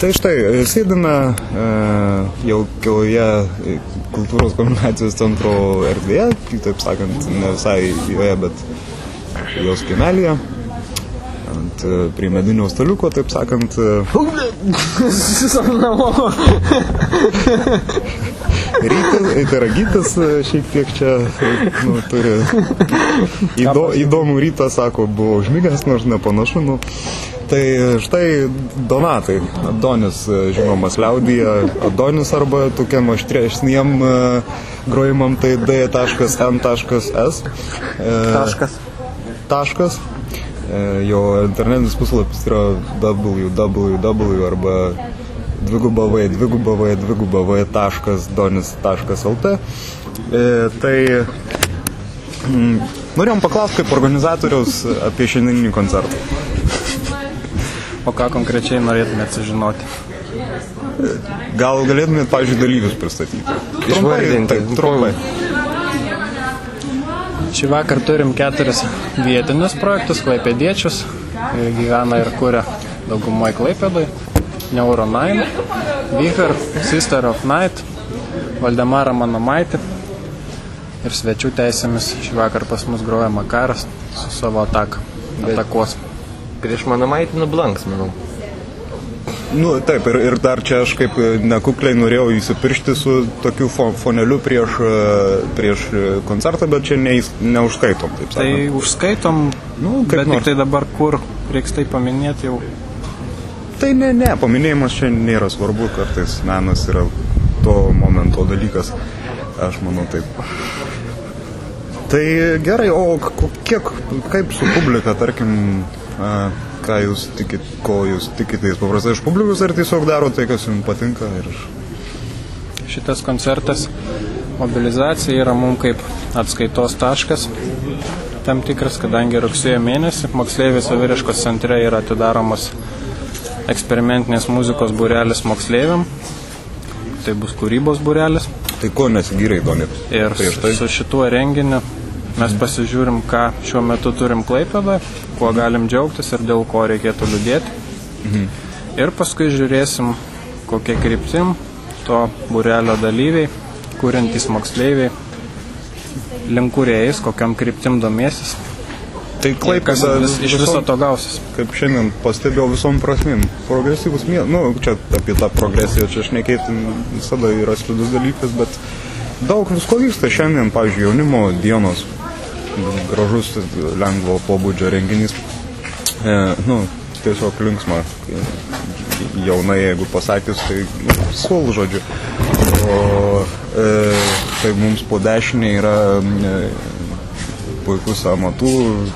Tai štai, sėdime jau kiloje kultūros komunikacijos centro erdvėje, taip sakant, ne visai joje, bet jos kiemelėje, prie medinio staliuko, taip sakant. Rytis, tai yra Gytis, šiek tiek čia turi įdomų rytą, sako, buvo užmigęs, nors nepanašu. Tai štai Donatai, Adonis, žinomas liaudyje, Adonis arba tokiam aštresniem grojimam, tai D.N.S. Taškas. Jo internetinis puslapis yra www arba www.donis.lt. Tai norėjom paklausti kaip organizatoriaus apie šiandieninį koncertą. O ką konkrečiai norėtumėt sužinoti? Gal galėtumėt, pavyzdžiui, dalyvius pristatyti? Trumpai. Šį vakar turim 4 vietinius projektus, klaipėdiečius, gyvena ir kuria daugumoje Klaipėdoj, Neuro 9, Viher, Sister of Night, Valdemara Manomaitė ir svečių teisėmis šį vakar pas mus groja Makaras su savo atakos. Prieš Manomaitį nublanks, manau. Taip, ir dar čia aš kaip nekukliai norėjau įsipiršti su tokiu foneliu prieš koncertą, bet čia neužskaitom, taip sakant. Tai užskaitom, bet tik tai dabar kur reiks tai paminėti jau? Tai ne, paminėjimas čia nėra svarbu, kartais menas yra to momento dalykas, aš manau taip. Tai gerai, o kaip su publika, tarkim, ką jūs tikit, ko jūs tikitės paprastai iš publikos, ar tiesiog daro tai, kas jums patinka? Šitas koncertas, mobilizacija yra mums kaip atskaitos taškas tam tikras, kadangi rugsėjo mėnesį moksleivių saviraiškos centre yra atidaromas eksperimentinės muzikos būrelis moksleiviam. Tai bus kūrybos būrelis. Tai ko nesigyrė įdomit? Ir su šituo renginiu mes pasižiūrim, ką šiuo metu turim Klaipėdoje, kuo galim džiaugtis ir dėl ko reikėtų liūdėti. Ir paskui žiūrėsim, kokie kryptim to būrelio dalyviai, kuriantys moksleiviai, link kuriais, kokiam kryptim domėsis. Tai Klaipėda iš viso to gausis. Kaip šiandien pastebėjau visom prasmėm. Progresyvus čia apie tą progresiją čia šnekėti visada yra slidus dalykas, bet daug visko vyksta šiandien, pavyzdžiui, jaunimo dienos, gražus, lengvo pobūdžio renginys. Tiesiog linksma, jaunai, jeigu pasakius, tai sul, žodžiu. O tai mums po dešinė yra puikus amatų,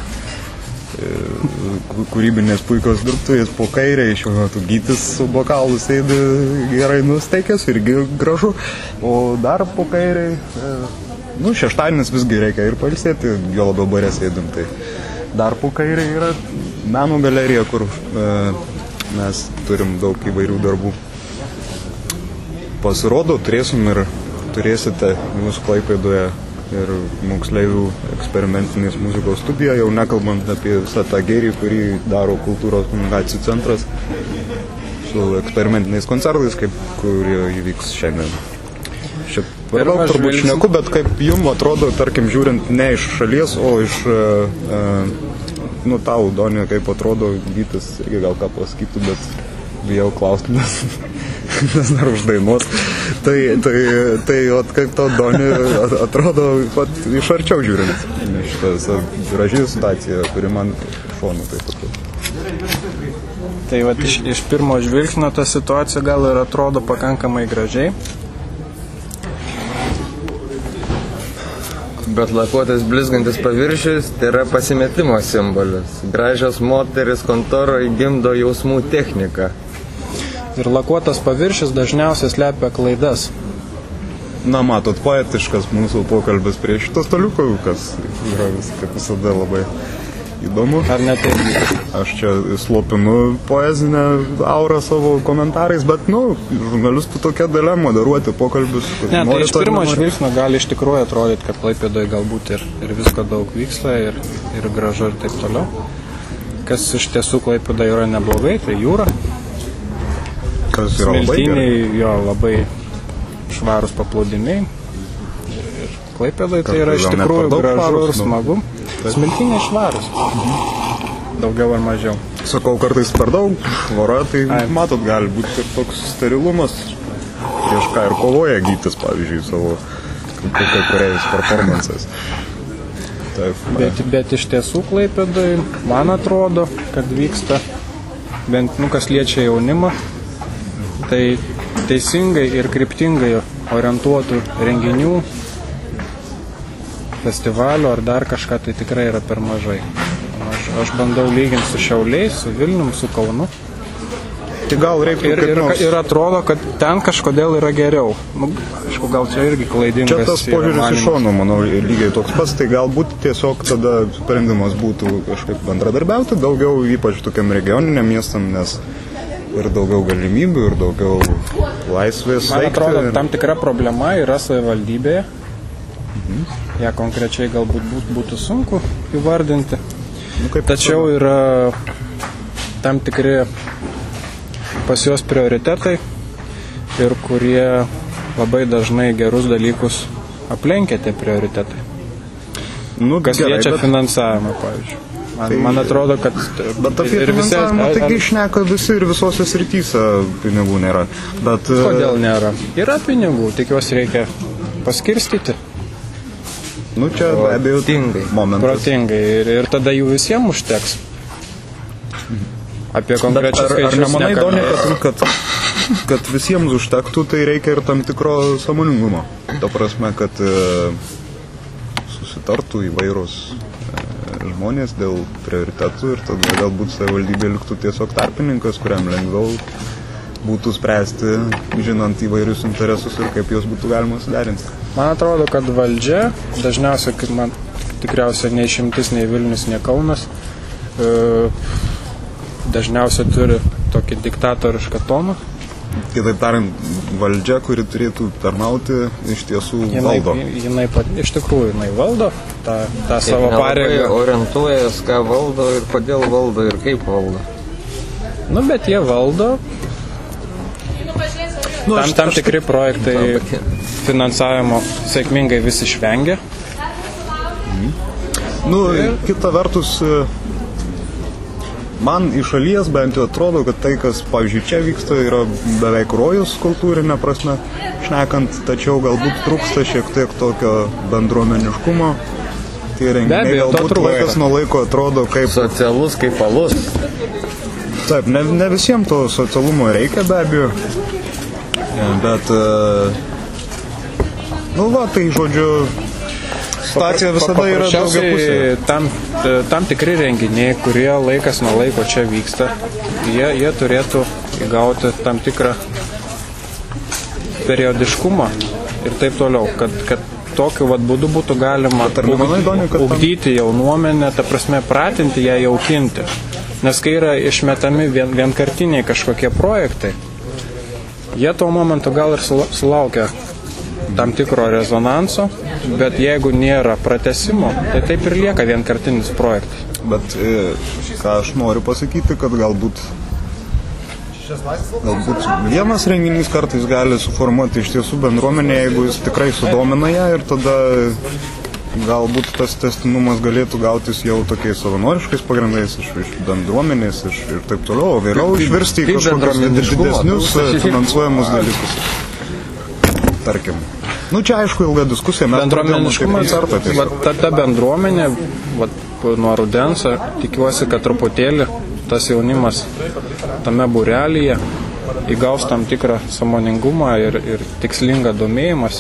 kūrybinės puikios dirbtuvės, po kairė šiuo metu Gytis su bokalu sėdi gerai nusteikęs, irgi gražu, o dar po kairė, šeštadienis visgi reikia ir pailsėti, jo labiau bare sėdim, tai dar po kairė yra meno galerija, kur mes turim daug įvairių darbų. Pasirodo, turėsite jūs Klaipėdoje ir moksleivių eksperimentinės muzikos studiją, jau nekalbant apie visą tą gėrį, kurį daro kultūros komunikacijų centras su eksperimentiniais koncertais, kurie įvyks šiandien. Šiaip per daug turbūt šneku, bet kaip jums atrodo, tarkim, žiūrint ne iš šalies, o iš tau, Donė, kaip atrodo, Gytis irgi gal ką pasakytų, bet bijau klausti, nes dar uždainuos. Tai kaip tau, Donė, atrodo iš arčiau žiūrint šitą gražią situaciją, kuri man šonu taip pat. Tai iš pirmo žvilgsnio ta situacija gal ir atrodo pakankamai gražiai. Bet lakuotas blizgantis paviršius tai yra pasimetimo simbolis. Gražios moteris kontoroje gimdo jausmų techniką. Ir lakuotas paviršius dažniausiai slepia klaidas. Matot, poetiškas mūsų pokalbis prie šito staliuko, kas yra kaip visada labai įdomu. Ar ne taip? Aš čia slopinu poezinę aurą savo komentarais, bet, žurnalistų tokia dalia moderuoti pokalbius. Ne, tai iš pirmo žvilgsnio gali iš tikrųjų atrodyti, kad Klaipėdoje galbūt ir visko daug vyksta, ir gražu ir taip toliau. Kas iš tiesų Klaipėdoje yra neblogai, tai jūra. Kas yra labai Smiltynėj jo labai švarūs paplūdimiai. Ir Klaipėdai tai yra iš tikrųjų gražu ir smagu. Smiltynėj švarūs. Daugiau ar mažiau. Sakau, kartais per daug švara, tai matot, gali būti ir toks sterilumas, prieš ką ir kovoja Gytis, pavyzdžiui, savo kai kuriais performances. Taip. Bet iš tiesų Klaipėdai, man atrodo, kad vyksta, bent kas liečia jaunimą, tai teisingai ir kryptingai orientuotų renginių, festivalių ar dar kažką, tai tikrai yra per mažai. Aš bandau lyginti su Šiauliais, su Vilnium, su Kaunu. Tai gal reiktų ir atrodo, kad ten kažkodėl yra geriau. Aišku, gal čia irgi klaidingas. Čia tas požiūris iš šono, manau, lygiai toks pats. Tai galbūt tiesiog tada sprendimas būtų kažkaip bendradarbiauti daugiau, ypač tokiam regioniniam miestam, nes ir daugiau galimybių, ir daugiau laisvės. Man atrodo, tam tikra problema yra savivaldybėje. Ja konkrečiai galbūt būtų sunku įvardinti. Tačiau yra tam tikri pas juos prioritetai ir kurie labai dažnai gerus dalykus aplenkia tie prioritetai. Kas liečia finansavimą, pavyzdžiui. Man atrodo, kad... Bet apie finansavimą taigi šneka visi ir visose srityse pinigų nėra. Kodėl nėra? Yra pinigų, tik juos reikia paskirstyti. Čia be abejo momentas. Protingai. Ir tada jų visiems užteks. Apie konkrečius skaičius nemanai, Doni, kad visiems užtektų, tai reikia ir tam tikro sąmoningumo. Ta prasme, kad susitartų įvairūs žmonės dėl prioritetų ir tada galbūt savivaldybė liktų tiesiog tarpininkas, kuriam lengviau būtų spręsti, žinant įvairius interesus ir kaip juos būtų galima suderinti. Man atrodo, kad valdžia, dažniausiai, kaip man tikriausiai nei Šimtis, nei Vilnius, nei Kaunas, dažniausiai turi tokį diktatorišką toną. Kitaip tariant, valdžia, kuri turėtų tarnauti, iš tiesų valdo. Iš tikrųjų, jinai valdo tą savo pareigą. Orientuojas, ką valdo ir kodėl valdo ir kaip valdo. Bet jie valdo. Tam tikri projektai finansavimo sėkmingai vis išvengia. Kita vertus, man iš šalies bent jau atrodo, kad tai, kas, pavyzdžiui, čia vyksta, yra beveik rojus kultūrinė prasme šnekant, tačiau galbūt trūksta šiek tiek tokio bendruomeniškumo. Tie renginiai galbūt laikas nuo laiko atrodo kaip... Socialus kaip alus. Taip, ne visiems to socialumo reikia be abejo, bet... tai žodžiu... Situacija visada yra daugiapusė. Tam tikri renginiai, kurie laikas nuo laiko čia vyksta, jie turėtų įgauti tam tikrą periodiškumą ir taip toliau, kad tokiu būdu būtų galima ugdyti jaunuomenę, ta prasme pratinti ją jaukinti. Nes kai yra išmetami vienkartiniai kažkokie projektai, jie tuo momentu gal ir sulaukia tam tikro rezonanso, bet jeigu nėra pratęsimo, tai taip ir lieka vienkartinis projektas. Bet ką aš noriu pasakyti, kad galbūt vienas renginys kartais gali suformuoti iš tiesų bendruomenę, jeigu jis tikrai sudomina ją ir tada galbūt tas tęstinumas galėtų gautis jau tokiais savanoriškais pagrindais iš bendruomenės ir taip toliau, o vėliau išvirsti į kažkokius didesnius finansuojamus dalykus. Tarkim. Čia aišku ilga diskusija. Bendruomeniškumas, ta bendruomenė, nuo rudens, tikiuosi, kad truputėlį tas jaunimas tame būrelyje įgaus tam tikrą sąmoningumą ir tikslingą domėjimas.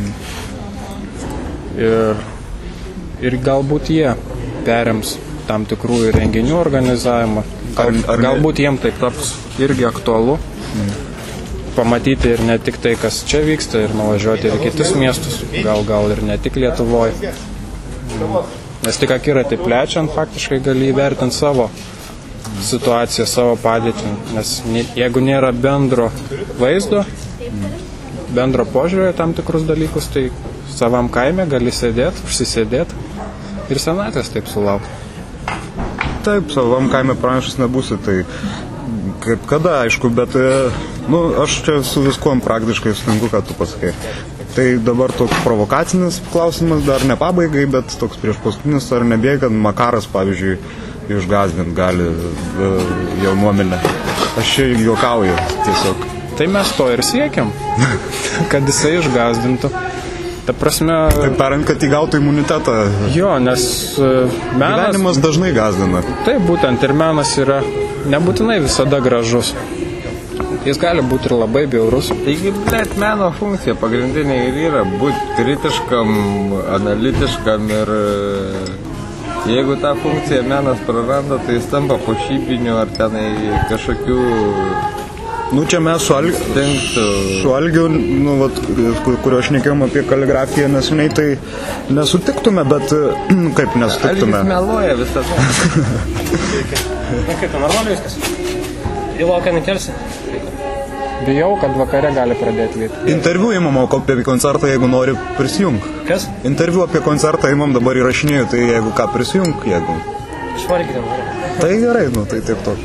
Ir galbūt jie perims tam tikrų renginių organizavimą. Galbūt jiem tai taps irgi aktualu. Pamatyti ir ne tik tai, kas čia vyksta, ir nuvažiuoti ir kitus miestus, gal ir ne tik Lietuvoje. Nes tik akiratį plečiant, faktiškai gali įvertinti savo situaciją, savo padėtį. Nes jeigu nėra bendro vaizdo, bendro požiūrio tam tikrus dalykus, tai savam kaime gali sėdėti, užsisėdėti ir senatvės taip sulaukti. Taip, savam kaime pranašas nebūsi, tai kaip kada, aišku, bet Nu, aš čia su viskuom praktiškai sutinku, ką tu pasakai. Tai dabar toks provokacinis klausimas, dar ne pabaigai, bet toks prieš paskutinis, ar nebėga, kad Makaras, pavyzdžiui, išgazdinti gali jaunuomenę. Aš čia juokauju tiesiog. Tai mes to ir siekiam, kad jisai išgazdintų. Ta prasme... Taip tariant, kad įgautų imunitetą. Jo, nes menas... Gyvenimas dažnai gazdina. Taip, būtent, ir menas yra nebūtinai visada gražus. Jis gali būti ir labai bjaurus. Taigi, blėt, meno funkcija pagrindinė ir yra būti kritiškam, analitiškam ir jeigu tą funkciją menas praranda, tai jis tampa pošybiniu ar tenai kažkokių... Nu, čia mes su Algiu, nu, vat, kurio šnekėjom apie kaligrafiją neseniai, tai nesutiktume, bet kaip nesutiktume? Algis meluoja visada. Na kaip, normaliai viskas? Į lauką nekelsi? Bijau, kad vakare gali pradėti lyti. Interviu įmam apie koncertą, jeigu nori prisijung. Kas? Interviu apie koncertą įmam dabar įrašinėjau, tai jeigu ką prisijung, jeigu. Švarkite, noriu. Tai gerai, nu, tai taip to.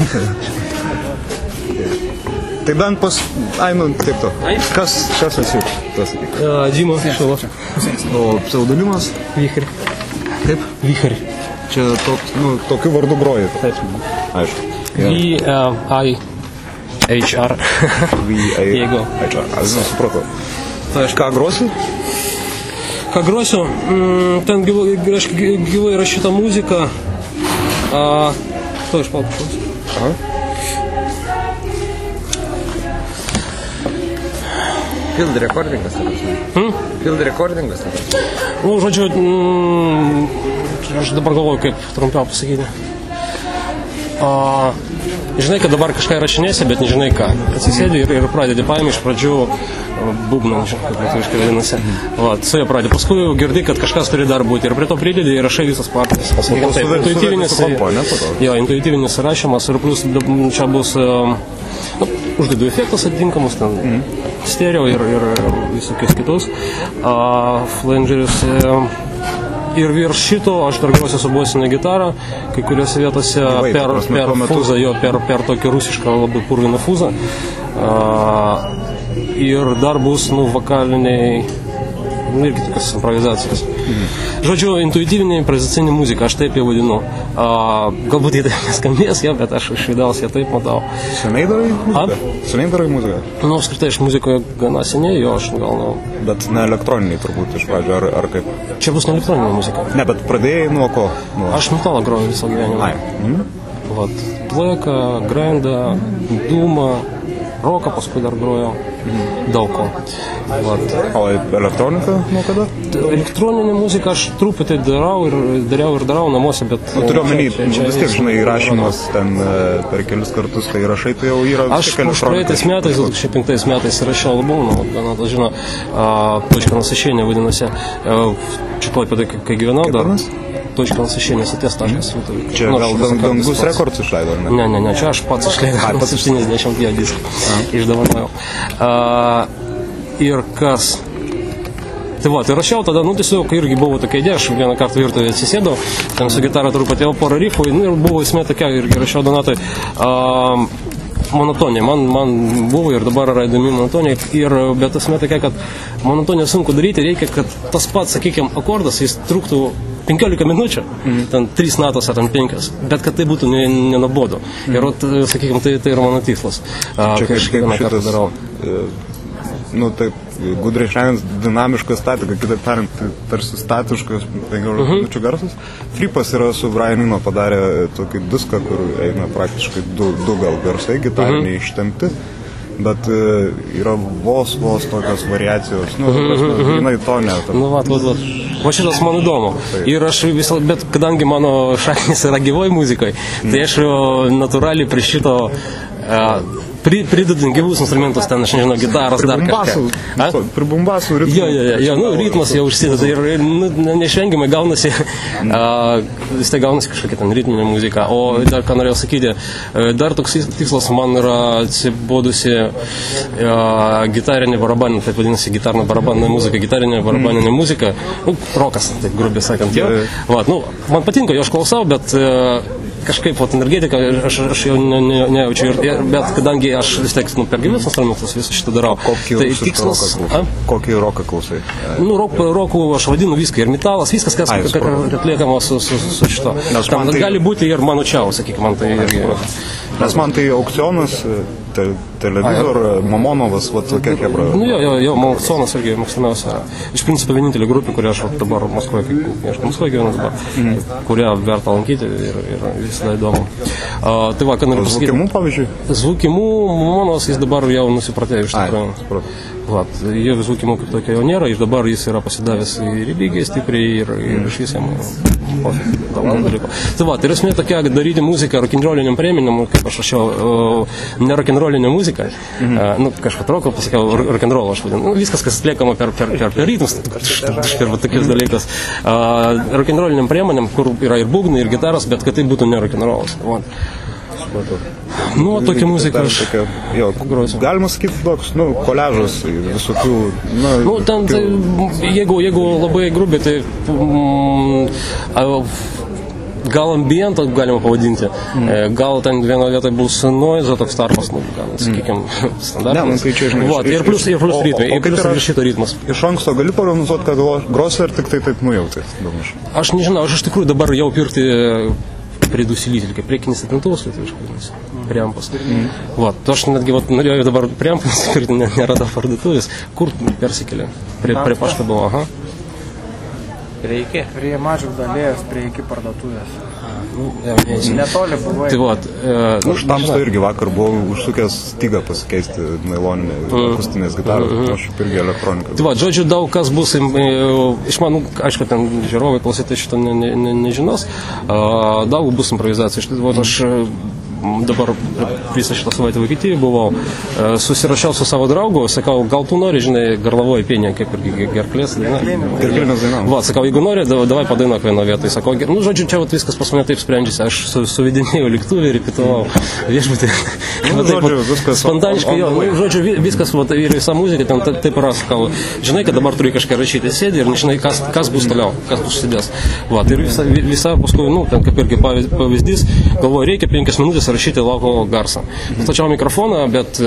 Tai bent pas... Ai, nu, taip to. Kas esi? Дима Шилов. O pseudonimas? Вихрь. Kaip? Вихрь. Čia tokiu vardu groji. Taip. Aišku. V-I-H-R. Jeigu. V-I-H-R. Aš supratau. Tai aš ką grosiu? Ką grosiu? Ten gyvai įrašyta muzika. To iš palpušaus. Aha. Field recordingas. Field recordingas. Nu, žodžiu, aš dabar galvoju, kaip trumpiau pasakyti. Žinai, kad dabar kažką įrašinėsi, bet nežinai ką. Atsisėdi ir pradedi, paimi iš pradžių būgną, kaip lietuviškai vadinasi. Su jie pradedi. Paskui girdi, kad kažkas turi dar būti. Ir prie to pridedi ir rašai visas partijas. Intuityvinis rašymas ir plus čia bus uždedu efektus atitinkamus, ten stereo ir visokius kitus. Flangeris. Ir virš šito aš dar grosiu su bosinė gitarą, kai kuriuose vietose per fuzą, per tokį rusišką labai purviną fuzą. Ir dar bus, vokaliniai, irgi tokios improvizacijos. Žodžiu, intuityvinė improvizacinė muzika, aš taip jau vadinu. Galbūt tai neskambės, bet aš iš vidaus ją taip matau. Seniai darai muziką? Seniai darai muziką? Nu, apskritai, aš muzikoje gana seniai, jo, aš gal... Bet ne elektroniniai turbūt iš pradžio, ar kaip? Čia bus ne elektroninė muzika. Ne, bet pradėjai nuo ko? Aš metalą groju visą gyvenimą. Blacką, grindą, dūmą, roką paskui dar grojau. Daug ko. O elektronika nuo kada? Elektroninė muzika aš truputį dariau namuose, bet... Turiu omeny, vis tiek, žinai, įrašymas ten per kelis kartus, kai įrašai, tai jau yra... Aš praeitais metais, 2005 metais įrašiau albumą, gana dažino, Точка насыщения vadinasi. Čia Klaipėdoj, kai gyvenau dar. Точка насыщения, ties.lt. Čia gal Dangus Records išleido, ar ne? Ne, čia aš pats išleidau 70 diskų. Išdavanojau. Ir kas? Tai rašiau tada, tiesiog irgi buvo tokia idėja, aš vieną kartą virtuvėje atsisėdau, ten su gitara truputį jau porą rifų, ir buvo esmė tokia, irgi rašiau Donatui, monotonija, man buvo ir dabar yra įdomi monotonija, bet esmė tokia, kad monotoniją sunku daryti, reikia, kad tas pats, sakykime, akordas, jis truktų 15 minučių, ten 3 natos ar ten 5, bet kad tai būtų nenuobodu. Ir, sakykime, tai yra mano tikslas. Čia kažkaip šitas, taip, gudriai šiandien dinamiška statika, kitaip tariant, tarsi statiškas 15 minučių garsas. Flipas yra su Brian Eno padarę tokį diską, kur eina praktiškai du gal garsai, gitariniai ištempti, bet yra vos tokios variacijos, jinai to net. Va šitas man įdomu. Ir aš bet kadangi mano šaknis yra gyvoj muzikoje, tai aš natūraliai prie šito pridedant gyvus instrumentus, ten, aš nežinau, gitaras, dar kažką. Prie bumbasų ritmas. Jo, ritmas jau užsideda ir neišvengiamai gaunasi, vis tai gaunasi kažkokia ten ritminė muzika. O dar ką norėjau sakyti, dar toks tikslas man yra atsibodusi gitarinė barabaninė, taip vadinasi gitarno barabaninė muzika, gitarinė barabaninė muzika, rokas, taip grubiai sakant. Man patinka, jo aš klausau, bet kažkaip vat, energetika, aš jau nejaučiu, bet kadangi aš vis tiek per gyvus instrumentus visą šitą darau. Kokį roką klausai? Nu, rokų aš vadinu viską, ir metalas, viskas, kas atliekama su šito. Gali būti ir mano čiau, sakykime, man tai irgi. Nes man tai aukcionas, televizor, Mamonovas, va tokia hebra. Nu jo, aukcionas irgi mėgstamiausia. Iš principo vienintelė grupė, kurią aš dabar Maskvoje gyvenu dabar, kurią verta lankyti ir visada įdomu. Tai va, ką noriu pasakyti. Zvukimų, pavyzdžiui? Zvukimų, Mamonovas jis dabar jau nusipratėjo iš tikrųjų. Jo Zvukimų kaip tokio jau nėra, ir dabar jis yra pasidavęs ir lygiai stipriai, ir iš visiems dalyko. Tai va, tai esmė tokia, daryti muziką rock'n'rolliniam priemonėm, kaip aš rašiau, ne rock'n'rollinė muzika, kažką roko pasakiau, rock'n'roll aš vadinu, viskas, kas atliekama per ritmus, per tokius dalykus, rock'n'rolliniam priemonėm, kur yra ir būgnai, ir gitaras, bet kad tai būtų ne rock'n'rollas. Nu, tokia muzika aš grosiu. Galima sakyti toks, koležas visokių... Nu, ten, jeigu labai grubiai, tai gal ambientą galima pavadinti. Gal ten vienoje vietoje bus noise, toks tarpas, sakykime, standartinis. Ir plus ritmai, ir plus rašyto ritmas. Iš anksto gali prognozuoti, kad grosi, ar tik tai taip nujauti? Aš nežinau, aš iš tikrųjų dabar jau pirkti предусилитель, kaip priekinis atrintuvas lietuviškai, preampas. Aš netgi norėjau dabar preampas, ir neradau parduotuvės, kur persikėlė. Prie pašto buvo, aha. Prie mažų dalės, prie iki parduotuvės. Netoli buvai. Tai aš tamsto irgi vakar buvau užsukęs stygą pasikeisti nailoninę akustinės gitarą, aš irgi elektroniką. Tai žodžiu, daug kas bus, iš manų, aišku, ten žiūrovai klausytai šito nežinos, daug bus improvizacijų. Aš dabar visą šitą savaitę Vokietijoje buvau, susirašiau su savo draugu, sakau, gal tu nori, žinai, garlavoji pienė, kaip ir gerklės daina. Gerklės daina. Sakau, jeigu nori, davai padainuok vieno vietoj. Sakau, žodžiu, čia viskas pas mane taip sprendžiasi, aš suvedinėjau lėktuvį, repetavau viešbutį. Spontaniškai, žodžiu, viskas, ir visa muzika, ten taip yra, sakau, žinai, kad dabar turi kažką rašyti, sėdi ir nežinai, kas bus toliau, kas bus sėdės. Ir visa paskui, ten kaip irgi pavyzdys, galvoju, reikia 5 minutės rašyti lauko garsą. Stačiau mikrofoną, bet,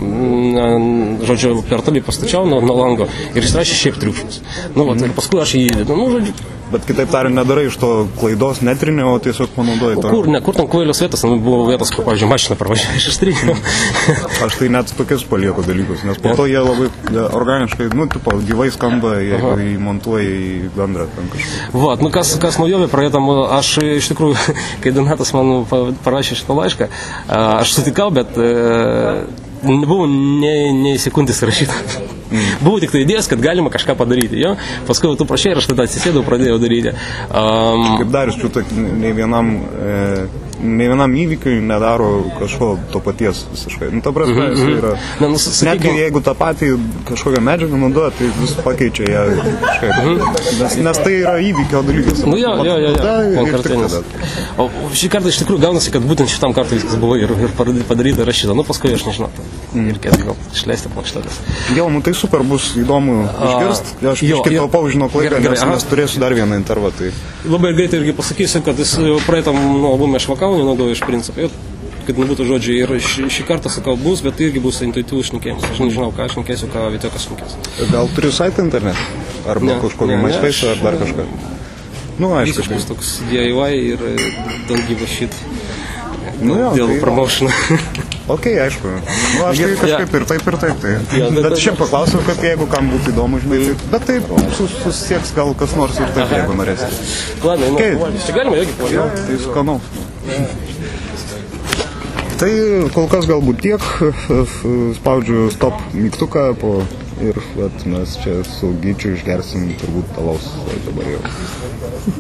žodžiu, per toli pastačiau nuo lango ir jis rašė šiaip triukšmas. Ir paskui aš jį įvedu. Žodžiu. Bet kitaip tariant, nedarai iš to klaidos netrinė, o tiesiog panaudoji to. Kur ten kvailios vietos, buvo vietos, kur, pavyzdžiui, mašina pravažiavo, aš ištryniau. Aš tai net tokius palieku dalykus, nes po to jie labai organiškai, gyvai skamba, jeigu įmontuoja į bendrą ten kažką. Kas naujovė pradėtam, aš iš tikrųjų, kai Donatas man parašė šitą laišką, aš sutikau, bet nebuvo nei sekundės rašyta. Buvo tik tai idėjas, kad galima kažką padaryti. Paskui tu prašai ir aš tada atsisėdau, pradėjau daryti. Kaip Darius Čiutak, nei vienam įvykiui nedaro kažko to paties visiškai. Ta prasme, jis yra... Netgi jeigu tą patį kažkokią medžiagą naudoja, tai vis pakeičia ją kažkaip. Nes tai yra įvykio dalykas. Konkartinis. O šį kartą iš tikrųjų gaunasi, kad būtent šitam kartui viskas buvo ir padaryta rašyta. Paskui aš nežinau. Ir reikėtų gal išleisti plokštelės. Tai super bus įdomu išgirst. Aš iškit taupau, žinau, klaidą, nes turėsiu dar vieną intervą. Labai greitai irgi pasakysiu, kad jis praeitam albumą aš vakau nenaudoju iš principo. Kad nebūtų žodžiai. Ir šį kartą sakau bus, bet tai irgi bus intuityvus šnekėjimas. Aš nežinau, ką aš šnekėsiu, ką Vitekas šnekės. Gal turi saitą internet? Arba kažkokį MySpace ar dar kažką? Aišku. Visiškas toks DIY ir don't give a shit. Dėl promotion. Ok, aišku. Aš tai kažkaip ir taip. Bet šiandien paklausiau, kad jeigu kam būtų įdomu, žinai, bet taip susisieks gal kas nors ir taip, jeigu norėsite. Ladai, čia galima irgi pavadinti. Tai skanu. Tai kol kas galbūt tiek, spaudžiu stop mygtuką ir mes čia su Gyčiu išgersim turbūt alaus dabar jau.